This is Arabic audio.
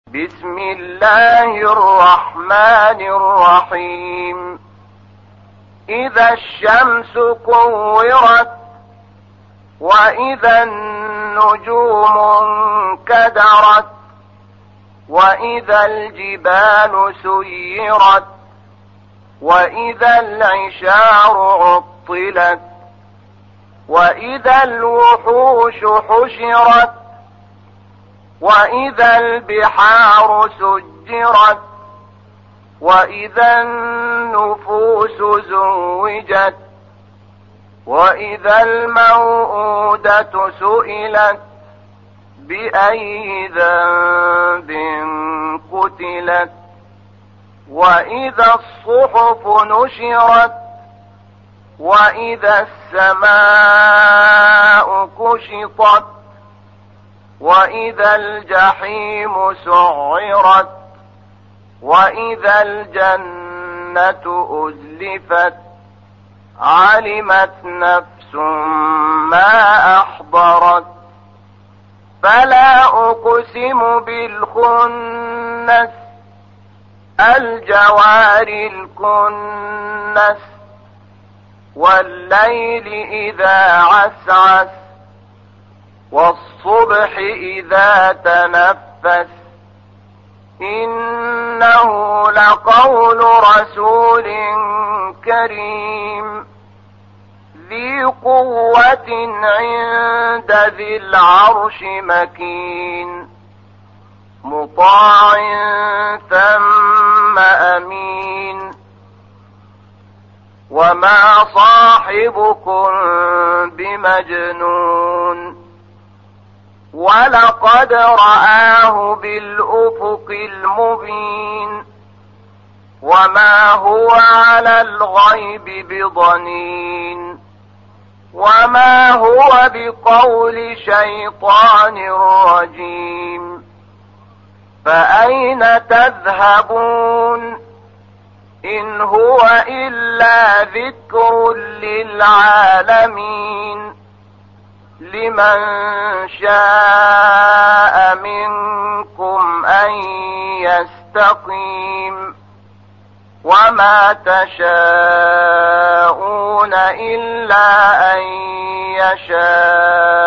بسم الله الرحمن الرحيم. إذا الشمس كورت وإذا النجوم انكدرت وإذا الجبال سيرت وإذا العشار عطلت وإذا الوحوش حشرت وإذا البحار سجرت وإذا النفوس زوجت وإذا الموءودة سئلت بأي ذنب قتلت وإذا الصحف نشرت وإذا السماء كشطت وإذا الجحيم سعرت وإذا الجنة أزلفت علمت نفس ما أحضرت. فلا أقسم بالخنس الجوار الكنس والليل إذا عسعس والصبح إذا تنفس إنه لقول رسول كريم ذي قوة عند ذي العرش مكين مطاع ثم أمين. وما صاحبكم بمجنون ولقد رآه بالأفق المبين وما هو على الغيب بضنين وما هو بقول شيطان رجيم. فأين تذهبون إن هو إلا ذكر للعالمين لمن شاء منكم أن يستقيم وما تشاءون إلا أن يشاء